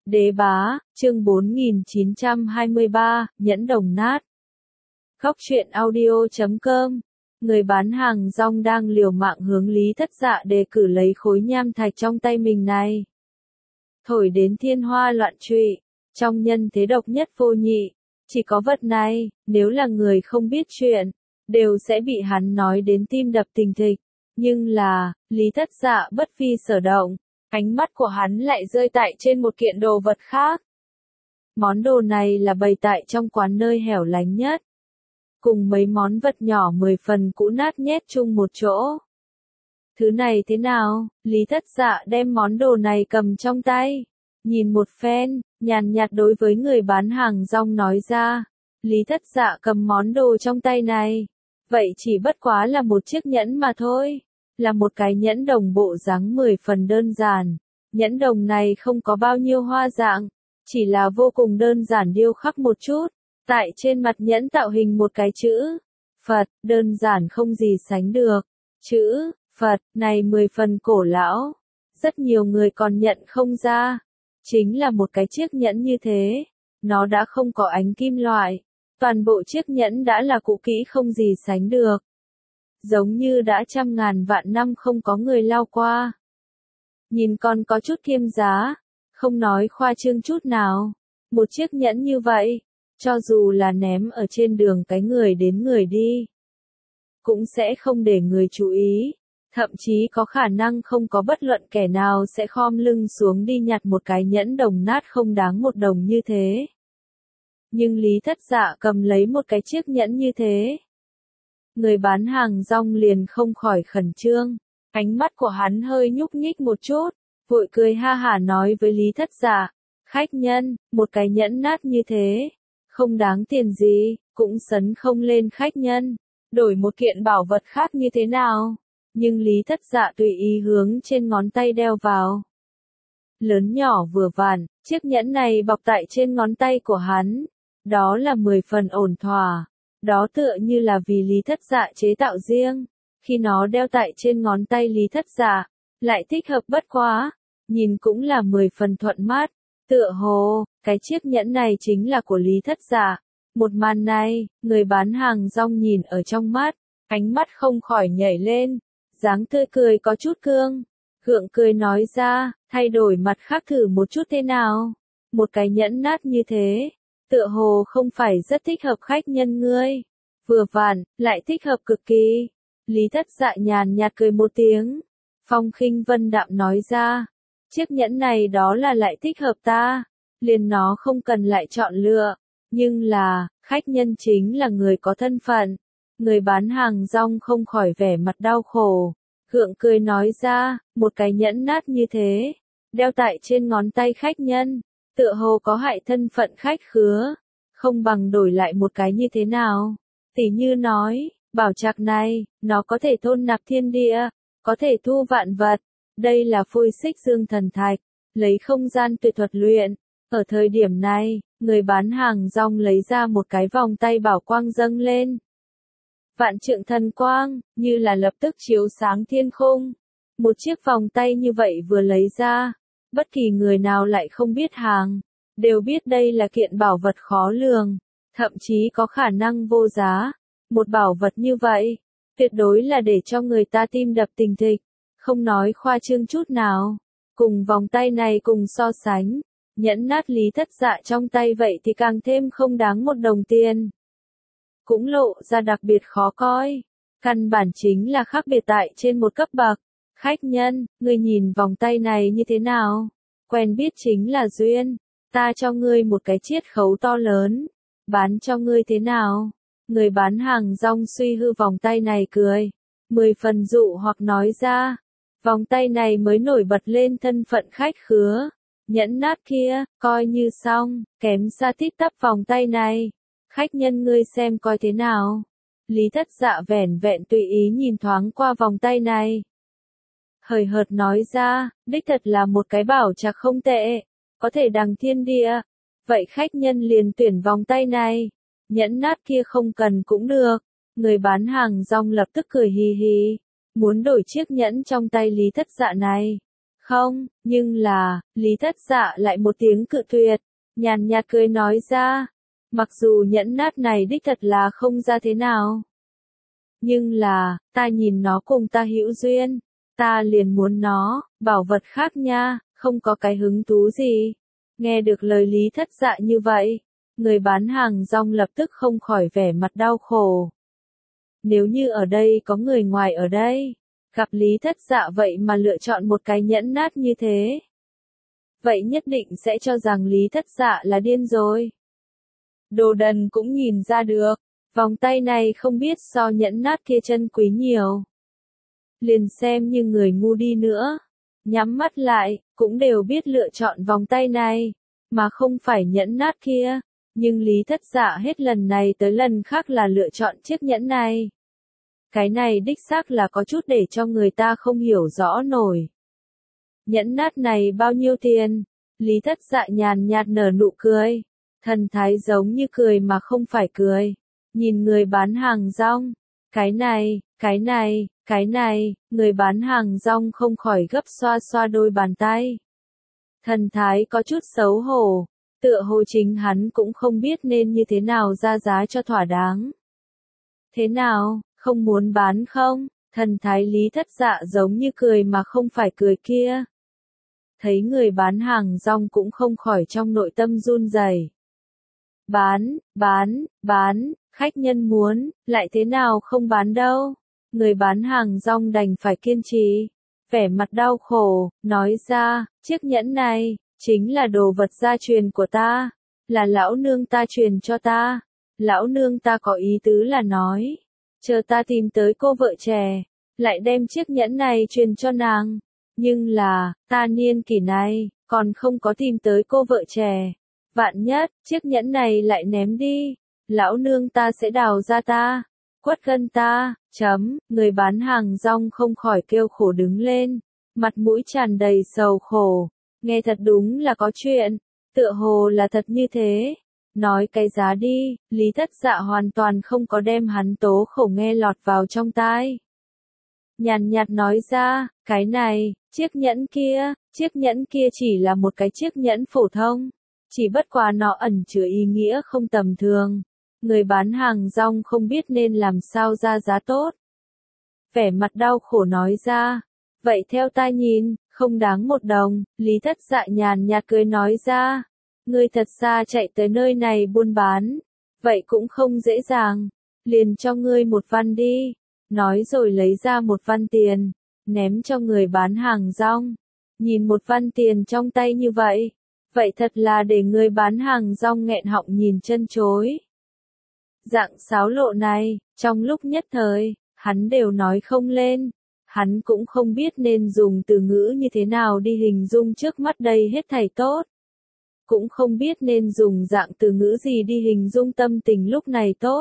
Đế bá, chương 4923, nhẫn đồng nát. Góc truyện audio.com. Người bán hàng rong đang liều mạng hướng Lý Thất Dạ đề cử lấy khối nham thạch trong tay mình này. Thổi đến thiên hoa loạn trụy, trong nhân thế độc nhất vô nhị, chỉ có vật này, nếu là người không biết chuyện, đều sẽ bị hắn nói đến tim đập thình thịch. Nhưng là, Lý Thất Dạ bất phi sở động, ánh mắt của hắn lại rơi tại trên một kiện đồ vật khác. Món đồ này là bày tại trong quán nơi hẻo lánh nhất, cùng mấy món vật nhỏ 10 phần cũ nát nhét chung một chỗ. Thứ này thế nào? Lý Thất Dạ đem món đồ này cầm trong tay, nhìn một phen, nhàn nhạt đối với người bán hàng rong nói ra. Lý Thất Dạ cầm món đồ trong tay này, vậy chỉ bất quá là một chiếc nhẫn mà thôi, là một cái nhẫn đồng bộ dáng 10 phần đơn giản. Nhẫn đồng này không có bao nhiêu hoa dạng, chỉ là vô cùng đơn giản điêu khắc một chút. Tại trên mặt nhẫn tạo hình một cái chữ Phật, đơn giản không gì sánh được. Chữ Phật này 10 phần cổ lão, rất nhiều người còn nhận không ra. Chính là một cái chiếc nhẫn như thế, nó đã không có ánh kim loại, toàn bộ chiếc nhẫn đã là cũ kỹ không gì sánh được. Giống như đã trăm ngàn vạn năm không có người lau qua. Nhìn còn có chút kiêm giá, không nói khoa trương chút nào. Một chiếc nhẫn như vậy, cho dù là ném ở trên đường cái người đến người đi, cũng sẽ không để người chú ý. Thậm chí có khả năng không có bất luận kẻ nào sẽ khom lưng xuống đi nhặt một cái nhẫn đồng nát không đáng một đồng như thế. Nhưng Lý Thất Dạ cầm lấy một cái chiếc nhẫn như thế, người bán hàng rong liền không khỏi khẩn trương. Ánh mắt của hắn hơi nhúc nhích một chút, vội cười ha hả nói với Lý Thất Dạ, khách nhân, một cái nhẫn nát như thế, không đáng tiền gì, cũng sấn không lên khách nhân, đổi một kiện bảo vật khác như thế nào. Nhưng Lý Thất Dạ tùy ý hướng trên ngón tay đeo vào. Lớn nhỏ vừa vặn, chiếc nhẫn này bọc tại trên ngón tay của hắn, đó là 10 phần ổn thỏa. Đó tựa như là vì Lý Thất Dạ chế tạo riêng, khi nó đeo tại trên ngón tay Lý Thất Dạ, lại thích hợp bất quá, nhìn cũng là 10 phần thuận mắt, tựa hồ, cái chiếc nhẫn này chính là của Lý Thất Dạ. Một màn này, người bán hàng rong nhìn ở trong mắt, ánh mắt không khỏi nhảy lên, dáng tươi cười có chút gượng cười nói ra, thay đổi mặt khác thử một chút thế nào, một cái nhẫn nát như thế. Tựa hồ không phải rất thích hợp khách nhân ngươi. Vừa vặn, lại thích hợp cực kỳ. Lý Thất Dạ nhàn nhạt cười một tiếng. Phong khinh vân đạm nói ra. Chiếc nhẫn này đó là lại thích hợp ta. Liền nó không cần lại chọn lựa. Nhưng là, khách nhân chính là người có thân phận. Người bán hàng rong không khỏi vẻ mặt đau khổ. Gượng cười nói ra, một cái nhẫn nát như thế. Đeo tại trên ngón tay khách nhân. Tựa hồ có hại thân phận khách khứa, không bằng đổi lại một cái như thế nào. Tỉ như nói, bảo trạc này, nó có thể thôn nạp thiên địa, có thể thu vạn vật. Đây là phôi xích dương thần thạch, lấy không gian tuyệt thuật luyện. Ở thời điểm này, người bán hàng rong lấy ra một cái vòng tay bảo quang dâng lên. Vạn trượng thần quang, như là lập tức chiếu sáng thiên khung. Một chiếc vòng tay như vậy vừa lấy ra. Bất kỳ người nào lại không biết hàng, đều biết đây là kiện bảo vật khó lường, thậm chí có khả năng vô giá. Một bảo vật như vậy, tuyệt đối là để cho người ta tim đập thình thịch, không nói khoa trương chút nào. Cùng vòng tay này cùng so sánh, nhẫn nát Lý Thất Dạ trong tay vậy thì càng thêm không đáng một đồng tiền. Cũng lộ ra đặc biệt khó coi, căn bản chính là khác biệt tại trên một cấp bậc. Khách nhân, ngươi nhìn vòng tay này như thế nào? Quen biết chính là duyên. Ta cho ngươi một cái chiết khấu to lớn. Bán cho ngươi thế nào? Người bán hàng rong suy hư vòng tay này cười. 10 phần dụ hoặc nói ra. Vòng tay này mới nổi bật lên thân phận khách khứa. Nhẫn nát kia, coi như xong, kém xa tít tắp vòng tay này. Khách nhân ngươi xem coi thế nào? Lý Thất Dạ vẻn vẹn tùy ý nhìn thoáng qua vòng tay này. Hời hợt nói ra, đích thật là một cái bảo trạc không tệ, có thể đằng thiên địa. Vậy khách nhân liền tuyển vòng tay này, nhẫn nát kia không cần cũng được. Người bán hàng rong lập tức cười hì hì, muốn đổi chiếc nhẫn trong tay Lý Thất Dạ này. Không, nhưng là, Lý Thất Dạ lại một tiếng cự tuyệt, nhàn nhạt cười nói ra, mặc dù nhẫn nát này đích thật là không ra thế nào. Nhưng là, ta nhìn nó cùng ta hữu duyên, ta liền muốn nó, bảo vật khác nha, không có cái hứng thú gì. Nghe được lời Lý Thất Dạ như vậy, người bán hàng rong lập tức không khỏi vẻ mặt đau khổ. Nếu như ở đây có người ngoài ở đây, gặp Lý Thất Dạ vậy mà lựa chọn một cái nhẫn nát như thế, vậy nhất định sẽ cho rằng Lý Thất Dạ là điên rồi. Đồ đần cũng nhìn ra được, vòng tay này không biết so nhẫn nát kia chân quý nhiều. Liền xem như người ngu đi nữa, nhắm mắt lại, cũng đều biết lựa chọn vòng tay này, mà không phải nhẫn nát kia. Nhưng Lý Thất Dạ hết lần này tới lần khác là lựa chọn chiếc nhẫn này. Cái này đích xác là có chút để cho người ta không hiểu rõ nổi. Nhẫn nát này bao nhiêu tiền? Lý Thất Dạ nhàn nhạt nở nụ cười. Thần thái giống như cười mà không phải cười. Nhìn người bán hàng rong. Cái này, người bán hàng rong không khỏi gấp xoa xoa đôi bàn tay. Thần thái có chút xấu hổ. Tựa hồ chính hắn cũng không biết nên như thế nào ra giá cho thỏa đáng. Thế nào, không muốn bán không? Thần thái Lý Thất Dạ giống như cười mà không phải cười kia. Thấy người bán hàng rong cũng không khỏi trong nội tâm run rẩy. Bán, khách nhân muốn, lại thế nào không bán đâu. Người bán hàng rong đành phải kiên trì. Vẻ mặt đau khổ, nói ra, chiếc nhẫn này, chính là đồ vật gia truyền của ta, là lão nương ta truyền cho ta. Lão nương ta có ý tứ là nói, chờ ta tìm tới cô vợ trẻ, lại đem chiếc nhẫn này truyền cho nàng. Nhưng là, ta niên kỷ này, còn không có tìm tới cô vợ trẻ. Vạn nhất, chiếc nhẫn này lại ném đi, lão nương ta sẽ đào ra ta, quất gân ta, người bán hàng rong không khỏi kêu khổ đứng lên, mặt mũi tràn đầy sầu khổ. Nghe thật đúng là có chuyện, tựa hồ là thật như thế. Nói cái giá đi, Lý Thất Dạ hoàn toàn không có đem hắn tố khổ nghe lọt vào trong tai. Nhàn nhạt nói ra, cái này, chiếc nhẫn kia chỉ là một cái chiếc nhẫn phổ thông, chỉ bất quá nó ẩn chứa ý nghĩa không tầm thường. Người bán hàng rong không biết nên làm sao ra giá tốt. Vẻ mặt đau khổ nói ra, vậy theo ta nhìn, không đáng một đồng. Lý Thất Dạ nhàn nhạt cười nói ra, ngươi thật xa chạy tới nơi này buôn bán, vậy cũng không dễ dàng, liền cho ngươi một văn đi. Nói rồi lấy ra một văn tiền, ném cho người bán hàng rong. Nhìn một văn tiền trong tay như vậy, vậy thật là để người bán hàng rong nghẹn họng nhìn chân chối. Dạng xáo lộ này, trong lúc nhất thời, hắn đều nói không lên. Hắn cũng không biết nên dùng từ ngữ như thế nào đi hình dung trước mắt đây hết thảy tốt. Cũng không biết nên dùng dạng từ ngữ gì đi hình dung tâm tình lúc này tốt.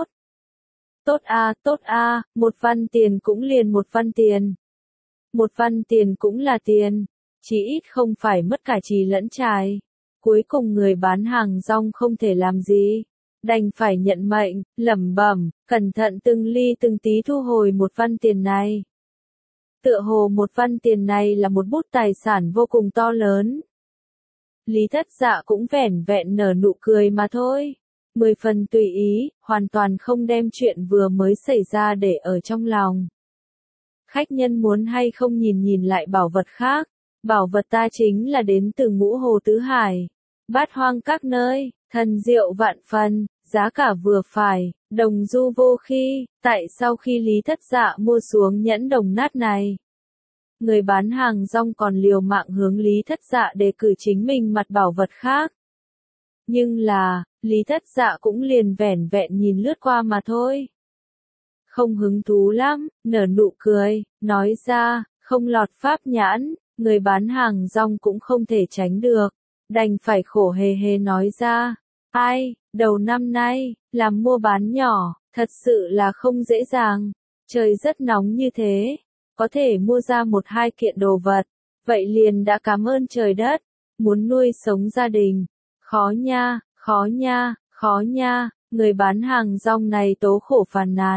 Tốt a, một văn tiền cũng liền một văn tiền. Một văn tiền cũng là tiền, chỉ ít không phải mất cả trì lẫn trải. Cuối cùng người bán hàng rong không thể làm gì, đành phải nhận mệnh, lẩm bẩm, cẩn thận từng ly từng tí thu hồi một văn tiền này. Tựa hồ một văn tiền này là một bút tài sản vô cùng to lớn. Lý Thất Dạ cũng vẻn vẹn nở nụ cười mà thôi. 10 phần tùy ý, hoàn toàn không đem chuyện vừa mới xảy ra để ở trong lòng. Khách nhân muốn hay không nhìn nhìn lại bảo vật khác. Bảo vật ta chính là đến từ Ngũ Hồ Tứ Hải, Bát Hoang các nơi, thần diệu vạn phần, giá cả vừa phải, đồng du vô khi. Tại sau khi Lý Thất Dạ mua xuống nhẫn đồng nát này, người bán hàng rong còn liều mạng hướng Lý Thất Dạ đề cử chính mình mặt bảo vật khác. Nhưng là, Lý Thất Dạ cũng liền vẻn vẹn nhìn lướt qua mà thôi. Không hứng thú lắm, nở nụ cười, nói ra, không lọt pháp nhãn, người bán hàng rong cũng không thể tránh được, đành phải khổ hề hề nói ra. Ai, đầu năm nay, làm mua bán nhỏ, thật sự là không dễ dàng, trời rất nóng như thế, có thể mua ra một hai kiện đồ vật, vậy liền đã cảm ơn trời đất, muốn nuôi sống gia đình. Khó nha, người bán hàng rong này tố khổ phàn nàn.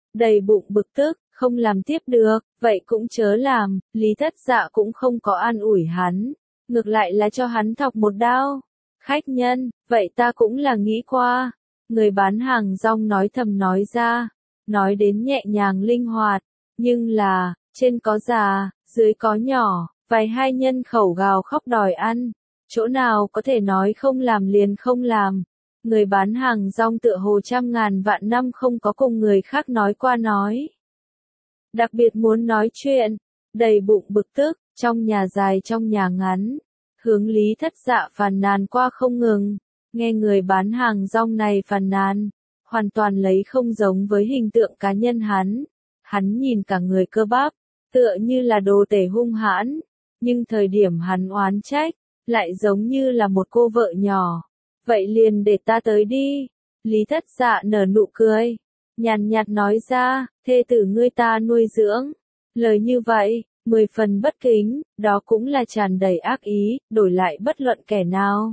đầy bụng bực tức, không làm tiếp được, vậy cũng chớ làm, Lý Thất Dạ cũng không có an ủi hắn, ngược lại là cho hắn thọc một đao. Khách nhân, vậy ta cũng là nghĩ qua, người bán hàng rong nói thầm nói ra, nói đến nhẹ nhàng linh hoạt, nhưng là, trên có già, dưới có nhỏ, vài hai nhân khẩu gào khóc đòi ăn, chỗ nào có thể nói không làm liền không làm. Người bán hàng rong tựa hồ trăm ngàn vạn năm không có cùng người khác nói qua nói. Đặc biệt muốn nói chuyện, đầy bụng bực tức, trong nhà dài trong nhà ngắn. Hướng Lý Thất Dạ phàn nàn qua không ngừng, nghe người bán hàng rong này phàn nàn, hoàn toàn lấy không giống với hình tượng cá nhân hắn. Hắn nhìn cả người cơ bắp, tựa như là đồ tể hung hãn, nhưng thời điểm hắn oán trách, lại giống như là một cô vợ nhỏ. Vậy liền để ta tới đi. Lý Thất Dạ nở nụ cười, nhàn nhạt nói ra, thê tử ngươi ta nuôi dưỡng. Lời như vậy, 10 phần bất kính, đó cũng là tràn đầy ác ý, đổi lại bất luận kẻ nào.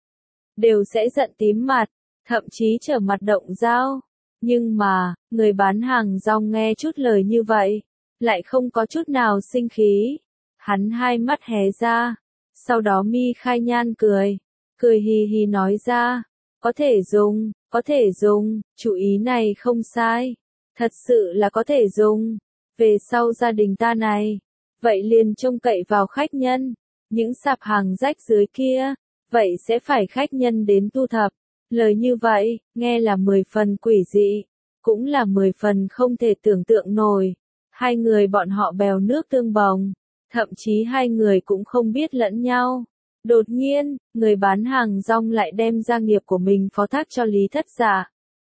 Đều sẽ giận tím mặt, thậm chí trở mặt động dao. Nhưng mà, người bán hàng rong nghe chút lời như vậy, lại không có chút nào sinh khí. Hắn hai mắt hé ra, sau đó mi khai nhan cười, cười hì hì nói ra, có thể dùng, chủ ý này không sai, thật sự là có thể dùng, về sau gia đình ta này, vậy liền trông cậy vào khách nhân, những sạp hàng rách dưới kia, vậy sẽ phải khách nhân đến thu thập, lời như vậy, nghe là 10 phần quỷ dị, cũng là 10 phần không thể tưởng tượng nổi, hai người bọn họ bèo nước tương bồng, thậm chí hai người cũng không biết lẫn nhau. Đột nhiên, người bán hàng rong lại đem gia nghiệp của mình phó thác cho Lý Thất Dạ.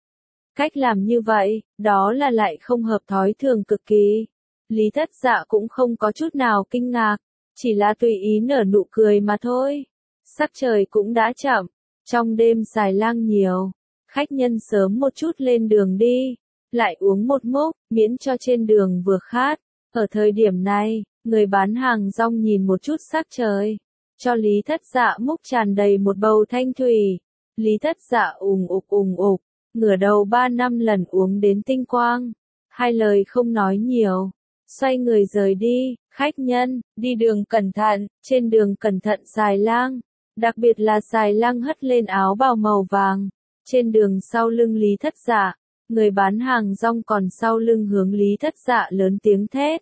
Cách làm như vậy, đó là lại không hợp thói thường cực kỳ. Lý Thất Dạ cũng không có chút nào kinh ngạc, chỉ là tùy ý nở nụ cười mà thôi. Sắc trời cũng đã chậm, trong đêm xài lang nhiều, khách nhân sớm một chút lên đường đi, lại uống một mốc, miễn cho trên đường vừa khát. Ở thời điểm này, người bán hàng rong nhìn một chút sắc trời, cho Lý Thất Dạ múc tràn đầy một bầu thanh thủy. Lý Thất Dạ ùng ục, ngửa đầu 3 năm lần uống đến tinh quang, hai lời không nói nhiều, xoay người rời đi. Khách nhân, đi đường cẩn thận, trên đường cẩn thận xài lang, đặc biệt là xài lang hất lên áo bào màu vàng, trên đường sau lưng Lý Thất Dạ, người bán hàng rong còn sau lưng hướng Lý Thất Dạ lớn tiếng thét.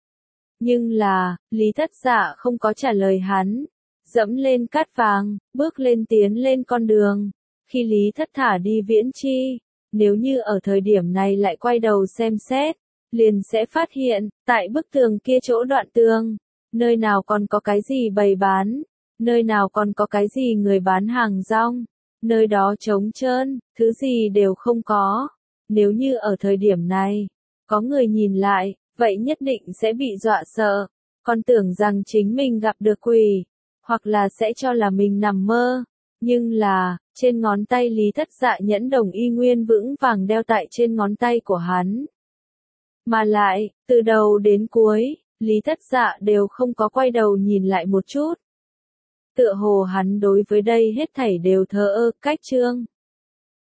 Nhưng là, Lý Thất Dạ không có trả lời hắn, dẫm lên cát vàng, bước lên tiến lên con đường. Khi Lý Thất thả đi Viễn Chi, nếu như ở thời điểm này lại quay đầu xem xét, liền sẽ phát hiện, tại bức tường kia chỗ đoạn tường, nơi nào còn có cái gì bày bán, nơi nào còn có cái gì người bán hàng rong, nơi đó trống trơn, thứ gì đều không có. Nếu như ở thời điểm này, có người nhìn lại, vậy nhất định sẽ bị dọa sợ, còn tưởng rằng chính mình gặp được quỷ, hoặc là sẽ cho là mình nằm mơ. Nhưng là, trên ngón tay Lý Thất Dạ nhẫn đồng y nguyên vững vàng đeo tại trên ngón tay của hắn. Mà lại, từ đầu đến cuối, Lý Thất Dạ đều không có quay đầu nhìn lại một chút. Tựa hồ hắn đối với đây hết thảy đều thờ ơ, cách trương.